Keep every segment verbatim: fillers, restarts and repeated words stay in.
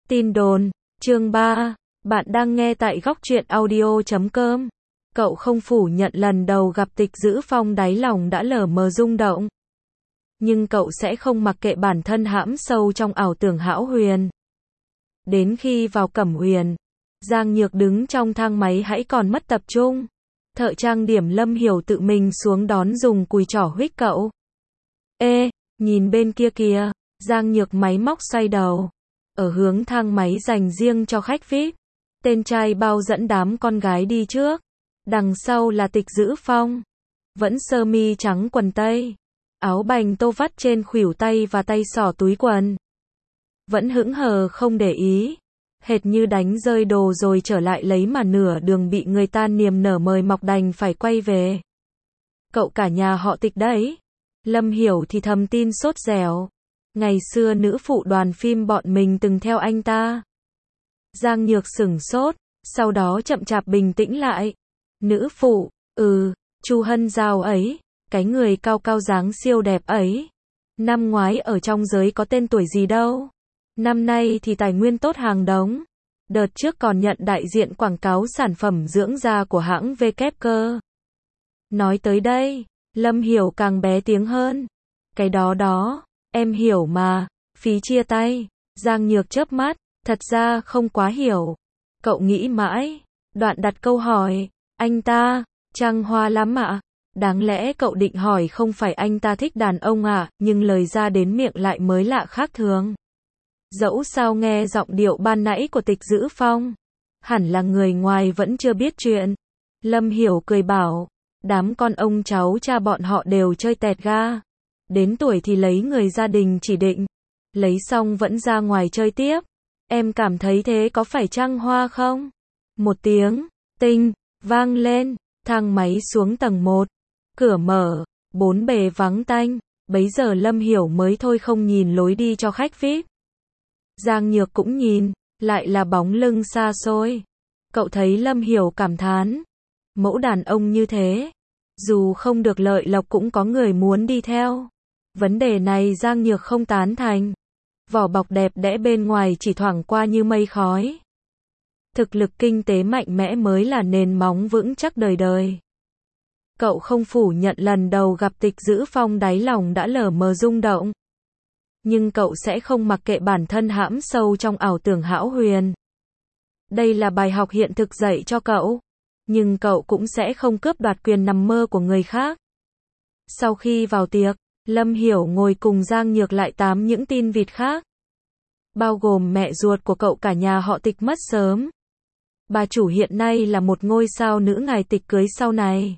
Tin đồn, chương ba, bạn đang nghe tại góc truyện audio chấm com. Cậu không phủ nhận lần đầu gặp Tịch Dữ Phong đáy lòng đã lờ mờ rung động. Nhưng cậu sẽ không mặc kệ bản thân hãm sâu trong ảo tưởng hão huyền. Đến khi vào Cẩm Huyền, Giang Nhược đứng trong thang máy hãy còn mất tập trung. Thợ trang điểm Lâm Hiểu tự mình xuống đón dùng cùi trỏ huých cậu. Ê, nhìn bên kia kìa, Giang Nhược máy móc xoay đầu. Ở hướng thang máy dành riêng cho khách vi ai pi, tên trai bao dẫn đám con gái đi trước. Đằng sau là Tịch Dữ Phong. Vẫn sơ mi trắng quần tây. Áo bành tô vắt trên khuỷu tay và tay xỏ túi quần. Vẫn hững hờ không để ý. Hệt như đánh rơi đồ rồi trở lại lấy mà nửa đường bị người ta niềm nở mời mọc đành phải quay về. Cậu cả nhà họ Tịch đấy. Lâm Hiểu thì thầm tin sốt dẻo. Ngày xưa nữ phụ đoàn phim bọn mình từng theo anh ta. Giang Nhược sửng sốt, sau đó chậm chạp bình tĩnh lại. Nữ phụ, ừ, Chu Hân Giao ấy, cái người cao cao dáng siêu đẹp ấy. Năm ngoái ở trong giới có tên tuổi gì đâu. Năm nay thì tài nguyên tốt hàng đống. Đợt trước còn nhận đại diện quảng cáo sản phẩm dưỡng da của hãng vê kép cơ. Nói tới đây, Lâm Hiểu càng bé tiếng hơn. Cái đó đó, em hiểu mà, phí chia tay. Giang Nhược chớp mắt, thật ra không quá hiểu. Cậu nghĩ mãi, đoạn đặt câu hỏi, anh ta, trăng hoa lắm ạ. Đáng lẽ cậu định hỏi không phải anh ta thích đàn ông à, nhưng lời ra đến miệng lại mới lạ khác thường. Dẫu sao nghe giọng điệu ban nãy của Tịch Dữ Phong, hẳn là người ngoài vẫn chưa biết chuyện. Lâm Hiểu cười bảo, đám con ông cháu cha bọn họ đều chơi tẹt ga. Đến tuổi thì lấy người gia đình chỉ định, lấy xong vẫn ra ngoài chơi tiếp. Em cảm thấy thế có phải trăng hoa không? Một tiếng, tinh, vang lên, thang máy xuống tầng một. Cửa mở, bốn bề vắng tanh, bấy giờ Lâm Hiểu mới thôi không nhìn lối đi cho khách vi ai pi. Giang Nhược cũng nhìn, lại là bóng lưng xa xôi. Cậu thấy Lâm Hiểu cảm thán. Mẫu đàn ông như thế, dù không được lợi lộc cũng có người muốn đi theo. Vấn đề này Giang Nhược không tán thành. Vỏ bọc đẹp đẽ bên ngoài chỉ thoảng qua như mây khói. Thực lực kinh tế mạnh mẽ mới là nền móng vững chắc đời đời. Cậu không phủ nhận lần đầu gặp Tịch Dữ Phong đáy lòng đã lờ mờ rung động. Nhưng cậu sẽ không mặc kệ bản thân hãm sâu trong ảo tưởng hão huyền. Đây là bài học hiện thực dạy cho cậu. Nhưng cậu cũng sẽ không cướp đoạt quyền nằm mơ của người khác. Sau khi vào tiệc, Lâm Hiểu ngồi cùng Giang Nhược lại tám những tin vịt khác. Bao gồm mẹ ruột của cậu cả nhà họ Tịch mất sớm. Bà chủ hiện nay là một ngôi sao nữ ngài Tịch cưới sau này.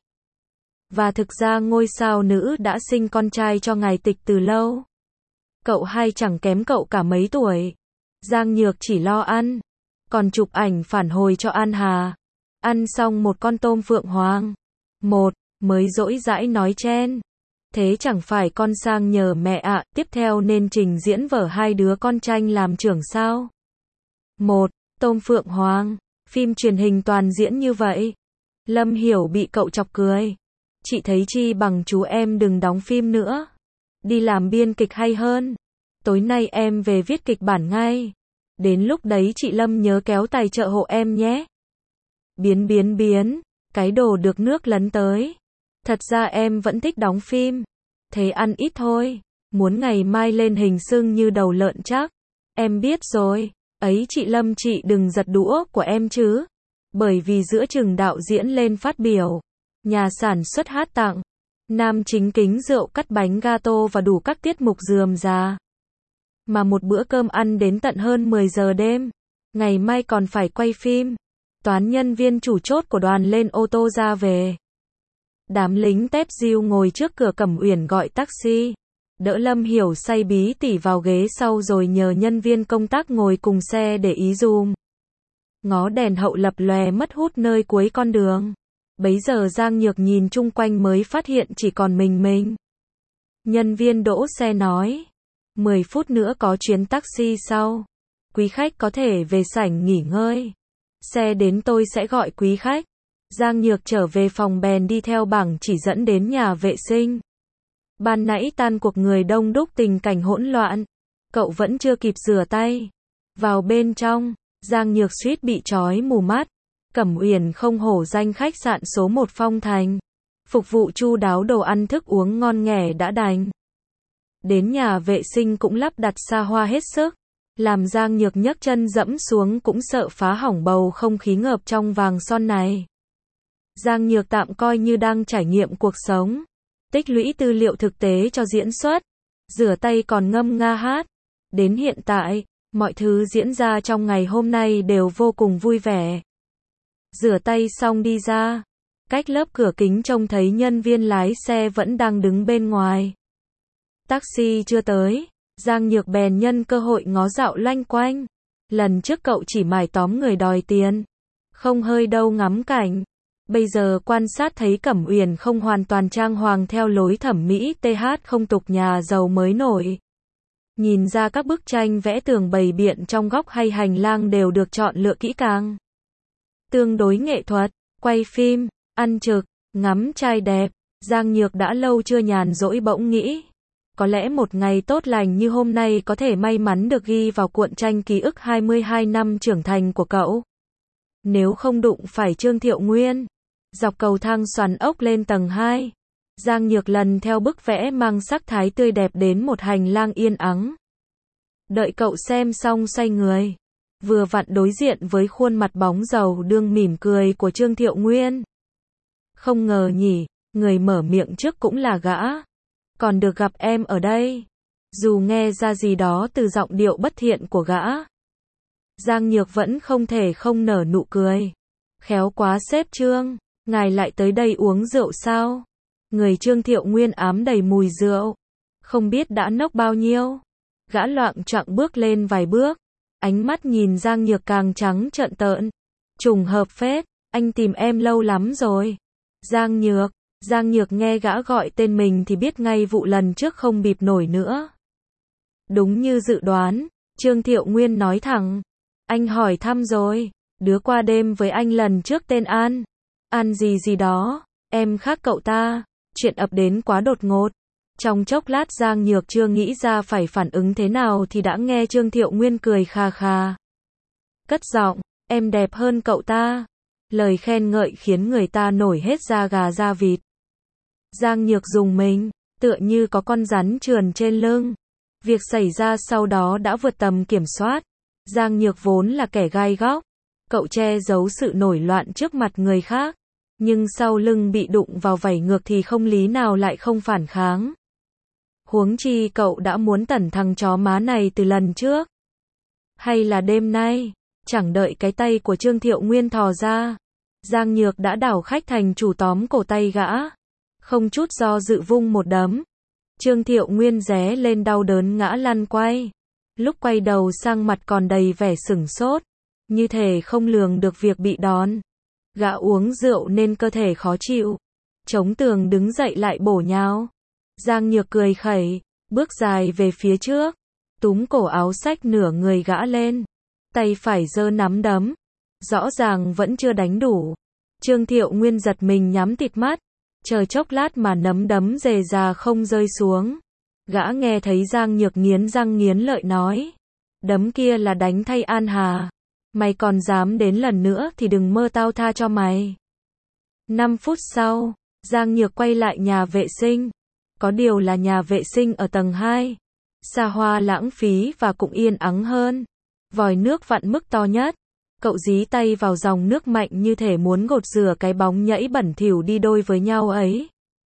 Và thực ra ngôi sao nữ đã sinh con trai cho ngài Tịch từ lâu. Cậu hai chẳng kém cậu cả mấy tuổi. Giang Nhược chỉ lo ăn. Còn chụp ảnh phản hồi cho An Hà. Ăn xong một con tôm phượng hoàng. Một, mới dỗi dãi nói chen. Thế chẳng phải con sang nhờ mẹ ạ, à, tiếp theo nên trình diễn vở hai đứa con tranh làm trưởng sao? Một, tôm phượng hoàng, phim truyền hình toàn diễn như vậy. Lâm Hiểu bị cậu chọc cười. Chị thấy chi bằng chú em đừng đóng phim nữa. Đi làm biên kịch hay hơn. Tối nay em về viết kịch bản ngay. Đến lúc đấy chị Lâm nhớ kéo tài trợ hộ em nhé. Biến biến biến, cái đồ được nước lấn tới. Thật ra em vẫn thích đóng phim. Thế ăn ít thôi. Muốn ngày mai lên hình sưng như đầu lợn chắc. Em biết rồi. Ấy chị Lâm chị đừng giật đũa của em chứ. Bởi vì giữa chừng đạo diễn lên phát biểu. Nhà sản xuất hát tặng. Nam chính kính rượu cắt bánh gato và đủ các tiết mục rườm rà. Mà một bữa cơm ăn đến tận hơn mười giờ đêm. Ngày mai còn phải quay phim. Toán nhân viên chủ chốt của đoàn lên ô tô ra về. Đám lính tép diêu ngồi trước cửa Cẩm Uyển gọi taxi. Đỡ Lâm Hiểu say bí tỉ vào ghế sau rồi nhờ nhân viên công tác ngồi cùng xe để ý dùm. Ngó đèn hậu lập lòe mất hút nơi cuối con đường. Bấy giờ Giang Nhược nhìn chung quanh mới phát hiện chỉ còn mình mình. Nhân viên đỗ xe nói. mười phút nữa có chuyến taxi sau. Quý khách có thể về sảnh nghỉ ngơi. Xe đến tôi sẽ gọi quý khách. Giang Nhược trở về phòng bèn đi theo bảng chỉ dẫn đến nhà vệ sinh. Ban nãy tan cuộc người đông đúc tình cảnh hỗn loạn. Cậu vẫn chưa kịp rửa tay. Vào bên trong, Giang Nhược suýt bị chói mù mắt. Cẩm Uyển không hổ danh khách sạn số một Phong Thành. Phục vụ chu đáo đồ ăn thức uống ngon nghẻ đã đành. Đến nhà vệ sinh cũng lắp đặt xa hoa hết sức. Làm Giang Nhược nhấc chân dẫm xuống cũng sợ phá hỏng bầu không khí ngập trong vàng son này. Giang Nhược tạm coi như đang trải nghiệm cuộc sống. Tích lũy tư liệu thực tế cho diễn xuất. Rửa tay còn ngâm nga hát. Đến hiện tại, mọi thứ diễn ra trong ngày hôm nay đều vô cùng vui vẻ. Rửa tay xong đi ra. Cách lớp cửa kính trông thấy nhân viên lái xe vẫn đang đứng bên ngoài. Taxi chưa tới. Giang Nhược bèn nhân cơ hội ngó dạo loanh quanh. Lần trước cậu chỉ mải tóm người đòi tiền. Không hơi đâu ngắm cảnh. Bây giờ quan sát thấy Cẩm Uyển không hoàn toàn trang hoàng theo lối thẩm mỹ tê hát không tục nhà giàu mới nổi. Nhìn ra các bức tranh vẽ tường bày biện trong góc hay hành lang đều được chọn lựa kỹ càng. Tương đối nghệ thuật, quay phim, ăn trực, ngắm trai đẹp. Giang Nhược đã lâu chưa nhàn rỗi bỗng nghĩ. Có lẽ một ngày tốt lành như hôm nay có thể may mắn được ghi vào cuộn tranh ký ức hai mươi hai năm trưởng thành của cậu. Nếu không đụng phải Trương Thiệu Nguyên. Dọc cầu thang xoắn ốc lên tầng hai. Giang Nhược lần theo bức vẽ mang sắc thái tươi đẹp đến một hành lang yên ắng. Đợi cậu xem xong xoay người. Vừa vặn đối diện với khuôn mặt bóng dầu đương mỉm cười của Trương Thiệu Nguyên. Không ngờ nhỉ, người mở miệng trước cũng là gã. Còn được gặp em ở đây. Dù nghe ra gì đó từ giọng điệu bất thiện của gã. Giang Nhược vẫn không thể không nở nụ cười. Khéo quá sếp Trương, ngài lại tới đây uống rượu sao? Người Trương Thiệu Nguyên ám đầy mùi rượu. Không biết đã nốc bao nhiêu. Gã loạng choạng bước lên vài bước. Ánh mắt nhìn Giang Nhược càng trắng trợn tợn. Trùng hợp phết, anh tìm em lâu lắm rồi. Giang Nhược. Giang Nhược nghe gã gọi tên mình thì biết ngay vụ lần trước không bịp nổi nữa. Đúng như dự đoán, Trương Thiệu Nguyên nói thẳng. Anh hỏi thăm rồi, đứa qua đêm với anh lần trước tên An. An gì gì đó, em khác cậu ta, chuyện ập đến quá đột ngột. Trong chốc lát Giang Nhược chưa nghĩ ra phải phản ứng thế nào thì đã nghe Trương Thiệu Nguyên cười khà khà. Cất giọng, em đẹp hơn cậu ta. Lời khen ngợi khiến người ta nổi hết da gà da vịt. Giang Nhược dùng mình, tựa như có con rắn trườn trên lưng. Việc xảy ra sau đó đã vượt tầm kiểm soát. Giang Nhược vốn là kẻ gai góc. Cậu che giấu sự nổi loạn trước mặt người khác. Nhưng sau lưng bị đụng vào vảy ngược thì không lý nào lại không phản kháng. Huống chi cậu đã muốn tẩn thằng chó má này từ lần trước. Hay là đêm nay, chẳng đợi cái tay của Trương Thiệu Nguyên thò ra. Giang Nhược đã đảo khách thành chủ tóm cổ tay gã. Không chút do dự vung một đấm. Trương Thiệu Nguyên ré lên đau đớn ngã lăn quay. Lúc quay đầu sang mặt còn đầy vẻ sửng sốt. Như thể không lường được việc bị đòn. Gã uống rượu nên cơ thể khó chịu. Chống tường đứng dậy lại bổ nhào. Giang Nhược cười khẩy, bước dài về phía trước. Túm cổ áo xách nửa người gã lên. Tay phải giơ nắm đấm. Rõ ràng vẫn chưa đánh đủ. Trương Thiệu Nguyên giật mình nhắm tịt mắt. Chờ chốc lát mà nắm đấm dề già không rơi xuống. Gã nghe thấy Giang Nhược nghiến răng nghiến lợi nói. Đấm kia là đánh thay An Hà. Mày còn dám đến lần nữa thì đừng mơ tao tha cho mày. Năm phút sau, Giang Nhược quay lại nhà vệ sinh. Có điều là nhà vệ sinh ở tầng hai. Xa hoa lãng phí và cũng yên ắng hơn. Vòi nước vặn mức to nhất. Cậu dí tay vào dòng nước mạnh như thể muốn gột rửa cái bóng nhẫy bẩn thỉu đi đôi với nhau ấy.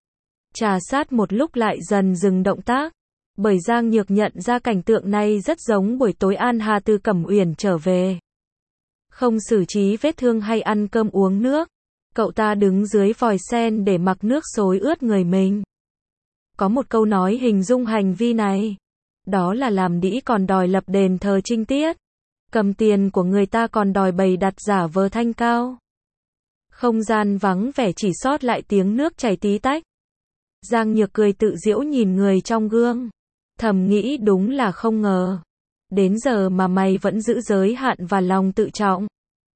Trà sát một lúc lại dần dừng động tác. Bởi Giang Nhược nhận ra cảnh tượng này rất giống buổi tối An Hà từ Cẩm Uyển trở về. Không xử trí vết thương hay ăn cơm uống nước. Cậu ta đứng dưới vòi sen để mặc nước xối ướt người mình. Có một câu nói hình dung hành vi này. Đó là làm đĩ còn đòi lập đền thờ trinh tiết. Cầm tiền của người ta còn đòi bày đặt giả vờ thanh cao. Không gian vắng vẻ chỉ sót lại tiếng nước chảy tí tách. Giang Nhược cười tự giễu nhìn người trong gương. Thầm nghĩ đúng là không ngờ. Đến giờ mà mày vẫn giữ giới hạn và lòng tự trọng.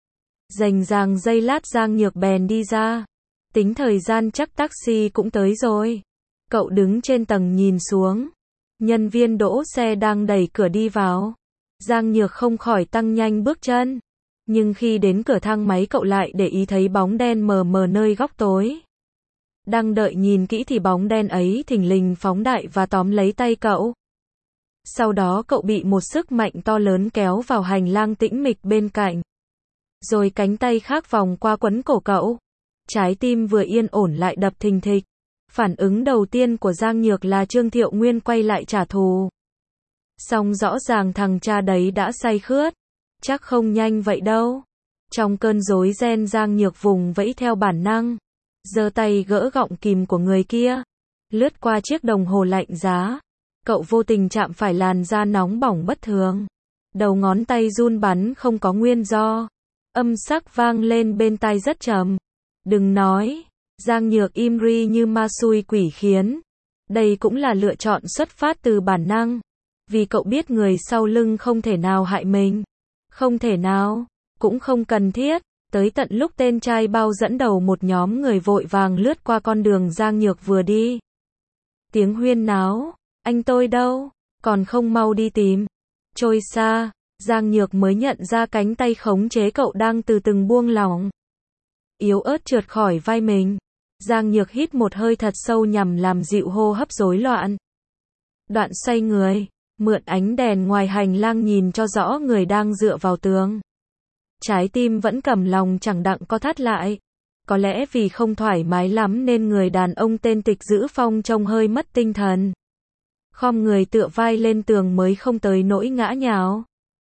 Rành ràng giây lát Giang Nhược bèn đi ra. Tính thời gian chắc taxi cũng tới rồi. Cậu đứng trên tầng nhìn xuống. Nhân viên đỗ xe đang đẩy cửa đi vào. Giang Nhược không khỏi tăng nhanh bước chân. Nhưng khi đến cửa thang máy cậu lại để ý thấy bóng đen mờ mờ nơi góc tối. Đang đợi nhìn kỹ thì bóng đen ấy thình lình phóng đại và tóm lấy tay cậu. Sau đó cậu bị một sức mạnh to lớn kéo vào hành lang tĩnh mịch bên cạnh. Rồi cánh tay khác vòng qua quấn cổ cậu. Trái tim vừa yên ổn lại đập thình thịch. Phản ứng đầu tiên của Giang Nhược là Trương Thiệu Nguyên quay lại trả thù. Song rõ ràng thằng cha đấy đã say khướt. Chắc không nhanh vậy đâu. Trong cơn rối ren Giang Nhược vùng vẫy theo bản năng. Giơ tay gỡ gọng kìm của người kia. Lướt qua chiếc đồng hồ lạnh giá. Cậu vô tình chạm phải làn da nóng bỏng bất thường. Đầu ngón tay run bắn không có nguyên do. Âm sắc vang lên bên tai rất trầm. Đừng nói. Giang Nhược im ri như ma xui quỷ khiến. Đây cũng là lựa chọn xuất phát từ bản năng. Vì cậu biết người sau lưng không thể nào hại mình. Không thể nào. Cũng không cần thiết. Tới tận lúc tên trai bao dẫn đầu một nhóm người vội vàng lướt qua con đường Giang Nhược vừa đi. Tiếng huyên náo. Anh tôi đâu? Còn không mau đi tìm. Trôi xa. Giang Nhược mới nhận ra cánh tay khống chế cậu đang từ từng buông lỏng. Yếu ớt trượt khỏi vai mình. Giang Nhược hít một hơi thật sâu nhằm làm dịu hô hấp rối loạn. Đoạn xoay người, mượn ánh đèn ngoài hành lang nhìn cho rõ người đang dựa vào tường. Trái tim vẫn cầm lòng chẳng đặng co thắt lại. Có lẽ vì không thoải mái lắm nên người đàn ông tên Tịch Dữ Phong trông hơi mất tinh thần. Khom người tựa vai lên tường mới không tới nỗi ngã nhào.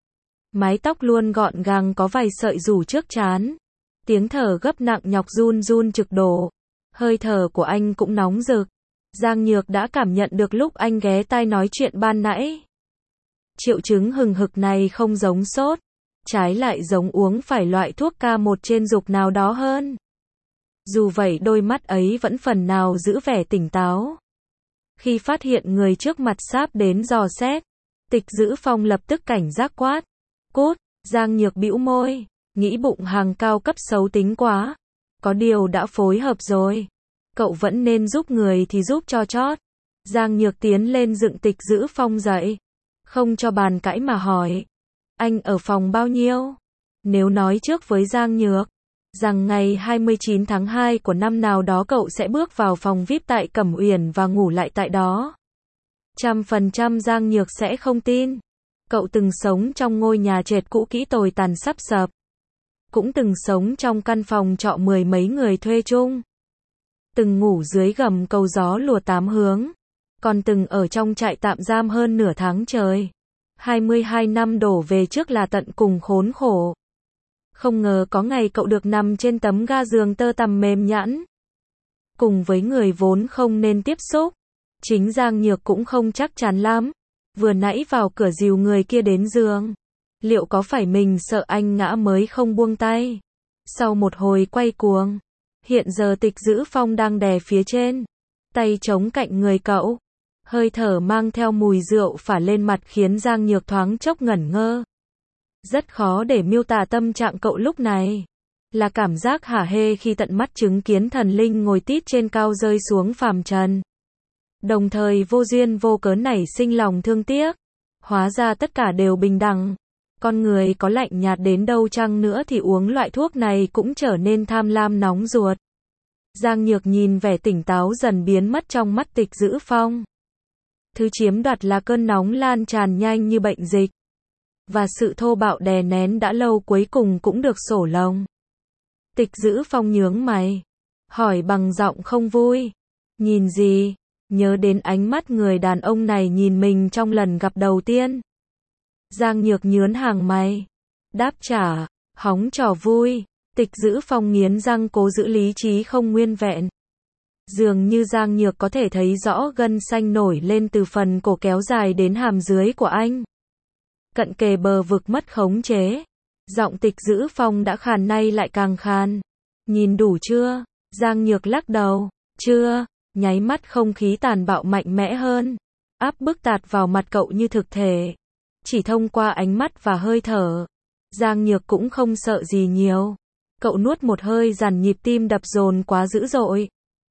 Mái tóc luôn gọn gàng có vài sợi rủ trước trán. Tiếng thở gấp nặng nhọc run run trực đổ. Hơi thở của anh cũng nóng rực. Giang Nhược đã cảm nhận được lúc anh ghé tai nói chuyện ban nãy. Triệu chứng hừng hực này không giống sốt. Trái lại giống uống phải loại thuốc ca một trên dục nào đó hơn. Dù vậy đôi mắt ấy vẫn phần nào giữ vẻ tỉnh táo. Khi phát hiện người trước mặt sắp đến dò xét, Tịch Dữ Phong lập tức cảnh giác quát. Cút. Giang Nhược bĩu môi, nghĩ bụng hàng cao cấp xấu tính quá. Có điều đã phối hợp rồi. Cậu vẫn nên giúp người thì giúp cho chót. Giang Nhược tiến lên dựng Tịch Dữ Phong dậy. Không cho bàn cãi mà hỏi. Anh ở phòng bao nhiêu? Nếu nói trước với Giang Nhược rằng ngày hai mươi chín tháng hai của năm nào đó cậu sẽ bước vào phòng vi ai pi tại Cẩm Uyển và ngủ lại tại đó, trăm phần trăm Giang Nhược sẽ không tin. Cậu từng sống trong ngôi nhà trệt cũ kỹ tồi tàn sắp sập. Cũng từng sống trong căn phòng trọ mười mấy người thuê chung. Từng ngủ dưới gầm cầu gió lùa tám hướng. Còn từng ở trong trại tạm giam hơn nửa tháng trời. hai mươi hai năm đổ về trước là tận cùng khốn khổ. Không ngờ có ngày cậu được nằm trên tấm ga giường tơ tằm mềm nhẵn. Cùng với người vốn không nên tiếp xúc. Chính Giang Nhược cũng không chắc chắn lắm. Vừa nãy vào cửa dìu người kia đến giường. Liệu có phải mình sợ anh ngã mới không buông tay? Sau một hồi quay cuồng. Hiện giờ Tịch Dữ Phong đang đè phía trên. Tay chống cạnh người cậu. Hơi thở mang theo mùi rượu phả lên mặt khiến Giang Nhược thoáng chốc ngẩn ngơ. Rất khó để miêu tả tâm trạng cậu lúc này. Là cảm giác hả hê khi tận mắt chứng kiến thần linh ngồi tít trên cao rơi xuống phàm trần. Đồng thời vô duyên vô cớ nảy sinh lòng thương tiếc. Hóa ra tất cả đều bình đẳng. Con người có lạnh nhạt đến đâu chăng nữa thì uống loại thuốc này cũng trở nên tham lam nóng ruột. Giang Nhược nhìn vẻ tỉnh táo dần biến mất trong mắt Tịch Dữ Phong. Thứ chiếm đoạt là cơn nóng lan tràn nhanh như bệnh dịch. Và sự thô bạo đè nén đã lâu cuối cùng cũng được xổ lồng. Tịch Dữ Phong nhướng mày. Hỏi bằng giọng không vui. Nhìn gì? Nhớ đến ánh mắt người đàn ông này nhìn mình trong lần gặp đầu tiên. Giang Nhược nhướn hàng mày. Đáp trả. Hóng trò vui. Tịch Dữ Phong nghiến răng cố giữ lý trí không nguyên vẹn. Dường như Giang Nhược có thể thấy rõ gân xanh nổi lên từ phần cổ kéo dài đến hàm dưới của anh. Cận kề bờ vực mất khống chế. Giọng Tịch Dữ Phong đã khàn nay lại càng khàn. Nhìn đủ chưa? Giang Nhược lắc đầu. Chưa. Nháy mắt không khí tàn bạo mạnh mẽ hơn. Áp bức tạt vào mặt cậu như thực thể. Chỉ thông qua ánh mắt và hơi thở. Giang Nhược cũng không sợ gì nhiều. Cậu nuốt một hơi dằn nhịp tim đập dồn quá dữ dội.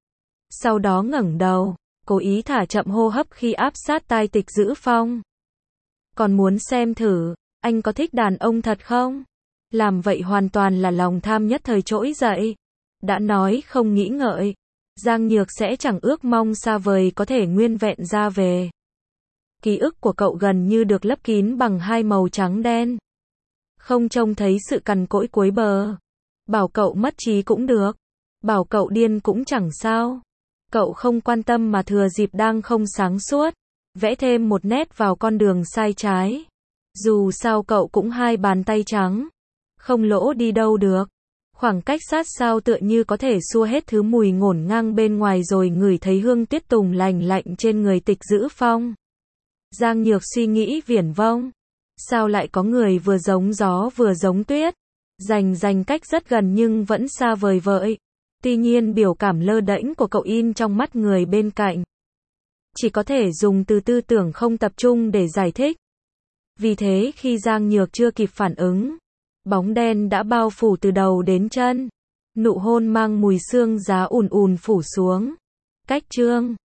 Sau đó ngẩng đầu, cố ý thả chậm hô hấp khi áp sát tai Tịch Dữ Phong. Còn muốn xem thử, anh có thích đàn ông thật không? Làm vậy hoàn toàn là lòng tham nhất thời trỗi dậy. Đã nói không nghĩ ngợi, Giang Nhược sẽ chẳng ước mong xa vời có thể nguyên vẹn ra về. Ký ức của cậu gần như được lấp kín bằng hai màu trắng đen. Không trông thấy sự cằn cỗi cuối bờ. Bảo cậu mất trí cũng được. Bảo cậu điên cũng chẳng sao. Cậu không quan tâm mà thừa dịp đang không sáng suốt. Vẽ thêm một nét vào con đường sai trái. Dù sao cậu cũng hai bàn tay trắng. Không lỗ đi đâu được. Khoảng cách sát sao tựa như có thể xua hết thứ mùi ngổn ngang bên ngoài rồi ngửi thấy hương tiết tùng lành lạnh trên người Tịch Dữ Phong. Giang Nhược suy nghĩ viển vông. Sao lại có người vừa giống gió vừa giống tuyết? Rành rành cách rất gần nhưng vẫn xa vời vợi. Tuy nhiên biểu cảm lơ đễnh của cậu in trong mắt người bên cạnh. Chỉ có thể dùng từ tư tưởng không tập trung để giải thích. Vì thế khi Giang Nhược chưa kịp phản ứng, bóng đen đã bao phủ từ đầu đến chân. Nụ hôn mang mùi xương giá ùn ùn phủ xuống. Cách chương